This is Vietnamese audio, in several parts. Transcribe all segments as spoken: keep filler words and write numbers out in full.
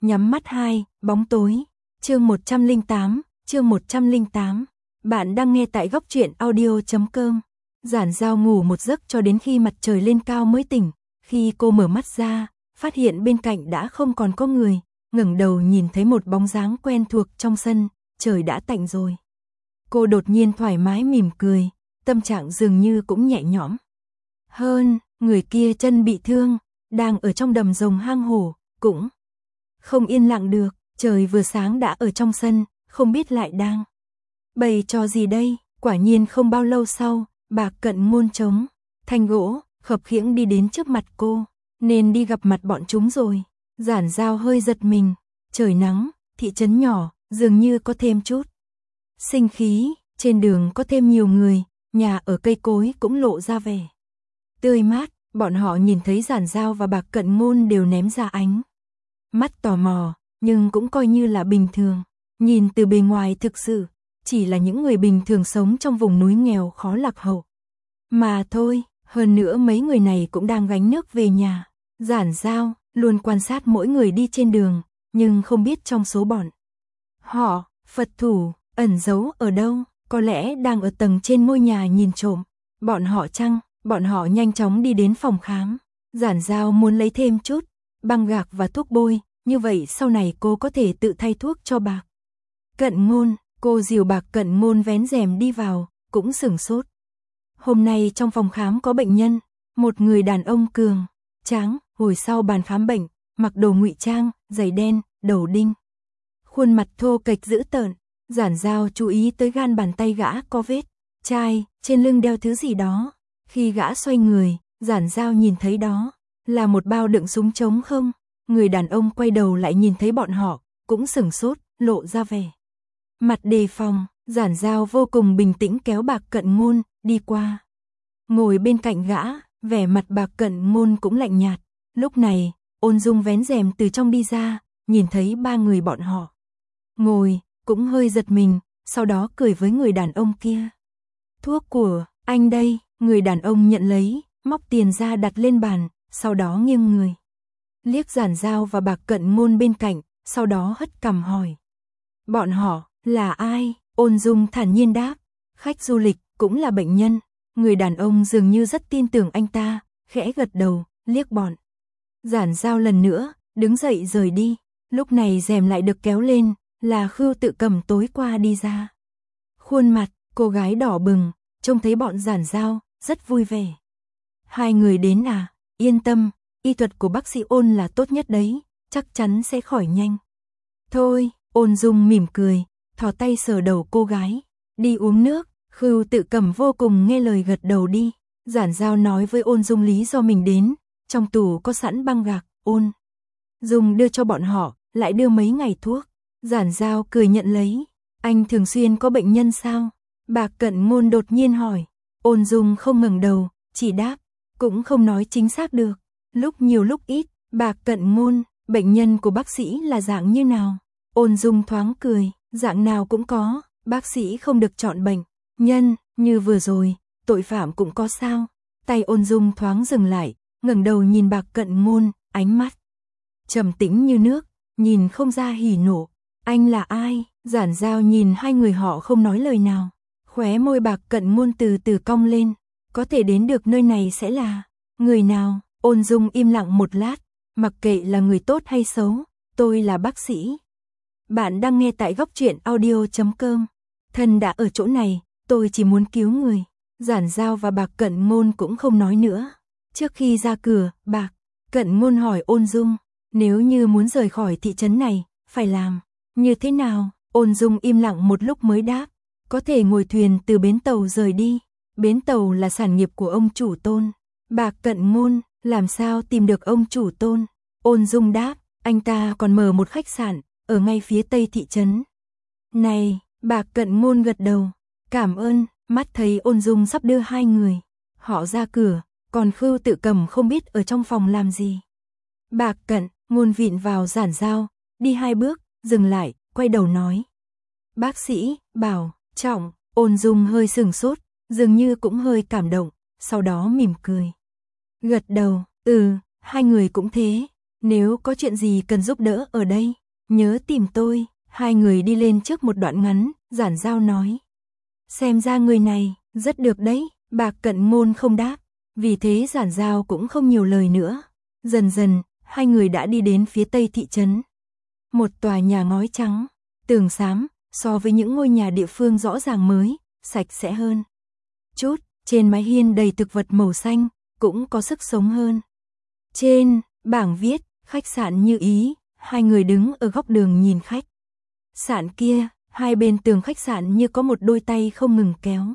nhắm mắt hai, bóng tối, chương một trăm lẻ tám, chương một trăm lẻ tám. Bạn đang nghe tại góc truyện audio chấm com. Giản Giao ngủ một giấc cho đến khi mặt trời lên cao mới tỉnh, khi cô mở mắt ra, phát hiện bên cạnh đã không còn có người, ngẩng đầu nhìn thấy một bóng dáng quen thuộc trong sân, trời đã tạnh rồi. Cô đột nhiên thoải mái mỉm cười, tâm trạng dường như cũng nhẹ nhõm. Hơn, người kia chân bị thương, đang ở trong đầm rồng hang hổ, cũng không yên lặng được, trời vừa sáng đã ở trong sân, không biết lại đang bày trò gì đây. Quả nhiên không bao lâu sau, Bạc Cận Ngôn chống thanh gỗ, khập khiễng đi đến trước mặt cô, nên đi gặp mặt bọn chúng rồi. Giản Giao hơi giật mình, trời nắng, thị trấn nhỏ, dường như có thêm chút sinh khí, trên đường có thêm nhiều người, nhà ở cây cối cũng lộ ra vẻ tươi mát. Bọn họ nhìn thấy Giản Giao và Bạc Cận Ngôn đều ném ra ánh mắt tò mò, nhưng cũng coi như là bình thường. Nhìn từ bề ngoài thực sự chỉ là những người bình thường sống trong vùng núi nghèo khó lạc hậu mà thôi. Hơn nữa mấy người này cũng đang gánh nước về nhà. Giản Giao luôn quan sát mỗi người đi trên đường, nhưng không biết trong số bọn họ, Phật thủ ẩn giấu ở đâu, có lẽ đang ở tầng trên ngôi nhà nhìn trộm bọn họ chăng? Bọn họ nhanh chóng đi đến phòng khám. Giản Giao muốn lấy thêm chút băng gạc và thuốc bôi, như vậy sau này cô có thể tự thay thuốc cho Bạc Cận Ngôn. Cô dìu Bạc Cận Ngôn vén rèm đi vào, cũng sửng sốt. Hôm nay trong phòng khám có bệnh nhân, một người đàn ông cường tráng, ngồi sau bàn khám bệnh, mặc đồ ngụy trang, giày đen, đầu đinh, khuôn mặt thô kệch dữ tợn. Giản Giao chú ý tới gan bàn tay gã có vết chai, trên lưng đeo thứ gì đó. Khi gã xoay người, Giản Giao nhìn thấy đó là một bao đựng súng trống không. Người đàn ông quay đầu lại nhìn thấy bọn họ, cũng sửng sốt, lộ ra vẻ mặt đề phòng. Giản Giao vô cùng bình tĩnh kéo Bạc Cận Ngôn đi qua, ngồi bên cạnh gã, vẻ mặt Bạc Cận Ngôn cũng lạnh nhạt. Lúc này, Ôn Dung vén rèm từ trong đi ra, nhìn thấy ba người bọn họ ngồi, cũng hơi giật mình, sau đó cười với người đàn ông kia. Thuốc của anh đây. Người đàn ông nhận lấy, móc tiền ra đặt lên bàn, sau đó nghiêng người liếc Giản Giao và Bạc Cận Ngôn bên cạnh, sau đó hất cằm hỏi: bọn họ là ai? Ôn Dung thản nhiên đáp: khách du lịch, cũng là bệnh nhân. Người đàn ông dường như rất tin tưởng anh ta, khẽ gật đầu, liếc bọn Giản Giao lần nữa, đứng dậy rời đi. Lúc này rèm lại được kéo lên, là Khưu Tự Cầm tối qua đi ra. Khuôn mặt cô gái đỏ bừng, trông thấy bọn Giản Giao rất vui vẻ. Hai người đến à? Yên tâm, y thuật của bác sĩ Ôn là tốt nhất đấy, chắc chắn sẽ khỏi nhanh thôi. Ôn Dung mỉm cười, thò tay sờ đầu cô gái. Đi uống nước. Khưu Tự Cầm vô cùng nghe lời gật đầu đi. Giản Giao nói với Ôn Dung lý do mình đến, trong tủ có sẵn băng gạc. Ôn Dung đưa cho bọn họ, lại đưa mấy ngày thuốc. Giản Giao cười nhận lấy. Anh thường xuyên có bệnh nhân sao? Bạc Cận Ngôn đột nhiên hỏi. Ôn Dung không ngẩng đầu, chỉ đáp, cũng không nói chính xác được. Lúc nhiều lúc ít. Bạc Cận Ngôn, bệnh nhân của bác sĩ là dạng như nào? Ôn Dung thoáng cười, dạng nào cũng có, bác sĩ không được chọn bệnh nhân, như vừa rồi, tội phạm cũng có sao? Tay Ôn Dung thoáng dừng lại, ngẩng đầu nhìn Bạc Cận Ngôn, ánh mắt trầm tĩnh như nước, nhìn không ra hỉ nộ. Anh là ai? Giản Giao nhìn hai người họ không nói lời nào. Khóe môi Bạc Cận Ngôn từ từ cong lên. Có thể đến được nơi này sẽ là người nào? Ôn Dung im lặng một lát. Mặc kệ là người tốt hay xấu, tôi là bác sĩ. Bạn đang nghe tại góc truyện audio chấm com. Thân đã ở chỗ này, tôi chỉ muốn cứu người. Giản Giao và Bạc Cận Ngôn cũng không nói nữa. Trước khi ra cửa, Bạc Cận Ngôn hỏi Ôn Dung, nếu như muốn rời khỏi thị trấn này, phải làm như thế nào? Ôn Dung im lặng một lúc mới đáp, có thể ngồi thuyền từ bến tàu rời đi. Bến tàu là sản nghiệp của ông chủ Tôn. Bạc Cận Ngôn, làm sao tìm được ông chủ Tôn? Ôn Dung đáp, anh ta còn mở một khách sạn ở ngay phía tây thị trấn này. Bạc Cận Ngôn gật đầu, cảm ơn. Mắt thấy Ôn Dung sắp đưa hai người họ ra cửa, còn Khưu Tự Cầm không biết ở trong phòng làm gì. Bạc Cận Ngôn vịn vào Giản Giao, đi hai bước, dừng lại, quay đầu nói, bác sĩ bảo trọng. Ôn Dung hơi sừng sốt, dường như cũng hơi cảm động, sau đó mỉm cười, gật đầu, ừ, hai người cũng thế. Nếu có chuyện gì cần giúp đỡ ở đây, nhớ tìm tôi. Hai người đi lên trước một đoạn ngắn, Giản Giao nói. Xem ra người này, rất được đấy, Bạc Cận Ngôn không đáp. Vì thế Giản Giao cũng không nhiều lời nữa. Dần dần, hai người đã đi đến phía tây thị trấn. Một tòa nhà ngói trắng, tường xám, so với những ngôi nhà địa phương rõ ràng mới, sạch sẽ hơn chút, trên mái hiên đầy thực vật màu xanh, cũng có sức sống hơn. Trên bảng viết, khách sạn Như Ý, hai người đứng ở góc đường nhìn khách sạn kia, hai bên tường khách sạn như có một đôi tay không ngừng kéo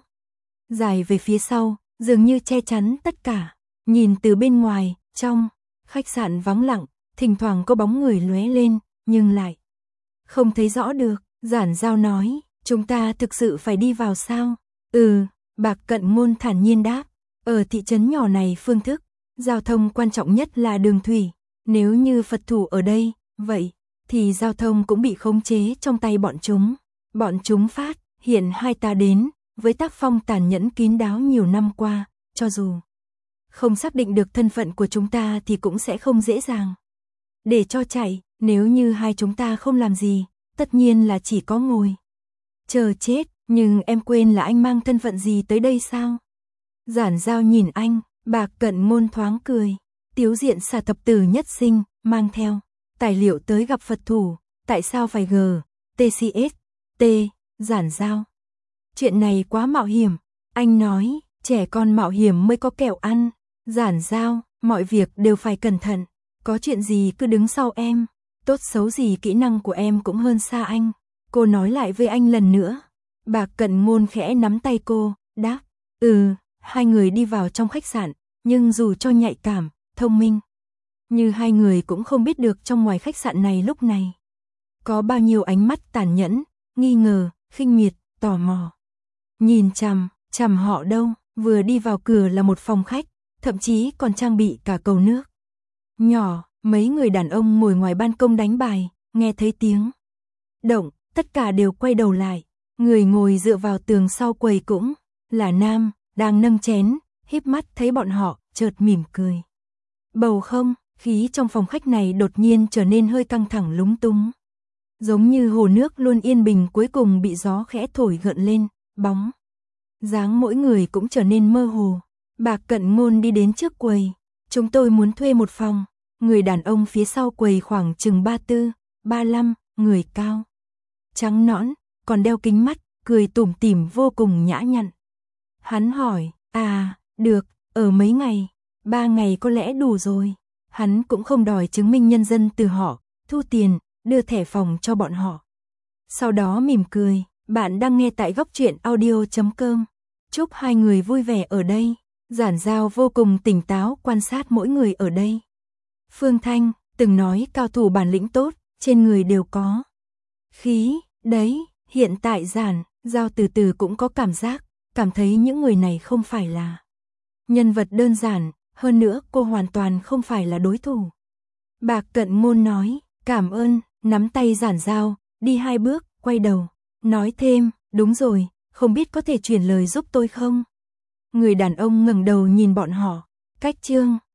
dài về phía sau, dường như che chắn tất cả. Nhìn từ bên ngoài, trong khách sạn vắng lặng, thỉnh thoảng có bóng người lóe lên, nhưng lại không thấy rõ được. Giản Giao nói, chúng ta thực sự phải đi vào sao? Ừ, Bạc Cận Ngôn thản nhiên đáp. Ở thị trấn nhỏ này phương thức giao thông quan trọng nhất là đường thủy. Nếu như Phật thủ ở đây, vậy thì giao thông cũng bị khống chế trong tay bọn chúng. Bọn chúng phát hiện hai ta đến với tác phong tàn nhẫn kín đáo nhiều năm qua, cho dù không xác định được thân phận của chúng ta thì cũng sẽ không dễ dàng để cho chạy. Nếu như hai chúng ta không làm gì, tất nhiên là chỉ có ngồi chờ chết. Nhưng em quên là anh mang thân phận gì tới đây sao? Giản Giao nhìn anh, Bạc Cận Ngôn thoáng cười. Tiếu diện xà thập tử nhất sinh, mang theo tài liệu tới gặp Phật thủ. Tại sao phải G, tê xê ét, T, Giản Giao? Chuyện này quá mạo hiểm. Anh nói, trẻ con mạo hiểm mới có kẹo ăn. Giản Giao, mọi việc đều phải cẩn thận. Có chuyện gì cứ đứng sau em. Tốt xấu gì kỹ năng của em cũng hơn xa anh. Cô nói lại với anh lần nữa. Bạc Cận Ngôn khẽ nắm tay cô, đáp. Ừ, hai người đi vào trong khách sạn. Nhưng dù cho nhạy cảm, thông minh, như hai người cũng không biết được trong ngoài khách sạn này lúc này có bao nhiêu ánh mắt tàn nhẫn, nghi ngờ, khinh miệt, tò mò. Nhìn chằm, chằm họ đâu. Vừa đi vào cửa là một phòng khách, thậm chí còn trang bị cả cầu nước nhỏ. Mấy người đàn ông ngồi ngoài ban công đánh bài, nghe thấy tiếng động, tất cả đều quay đầu lại. Người ngồi dựa vào tường sau quầy cũng là nam, đang nâng chén, híp mắt thấy bọn họ, chợt mỉm cười. Bầu không khí trong phòng khách này đột nhiên trở nên hơi căng thẳng lúng túng. Giống như hồ nước luôn yên bình cuối cùng bị gió khẽ thổi gợn lên, bóng dáng mỗi người cũng trở nên mơ hồ. Bạc Cận Ngôn đi đến trước quầy. Chúng tôi muốn thuê một phòng. Người đàn ông phía sau quầy khoảng chừng ba tư, ba lăm, người cao, trắng nõn, còn đeo kính mắt, cười tủm tỉm vô cùng nhã nhặn. Hắn hỏi, à, được, ở mấy ngày, ba ngày có lẽ đủ rồi. Hắn cũng không đòi chứng minh nhân dân từ họ, thu tiền, đưa thẻ phòng cho bọn họ. Sau đó mỉm cười, bạn đang nghe tại góc truyện audio chấm com. Chúc hai người vui vẻ ở đây. Giản Giao vô cùng tỉnh táo quan sát mỗi người ở đây. Phương Thanh từng nói cao thủ bản lĩnh tốt, trên người đều có khí, đấy, hiện tại Giản Giao từ từ cũng có cảm giác, cảm thấy những người này không phải là nhân vật đơn giản, hơn nữa cô hoàn toàn không phải là đối thủ. Bạc Cận Ngôn nói, cảm ơn, nắm tay Giản Giao, đi hai bước, quay đầu, nói thêm, đúng rồi, không biết có thể chuyển lời giúp tôi không? Người đàn ông ngẩng đầu nhìn bọn họ, cách chương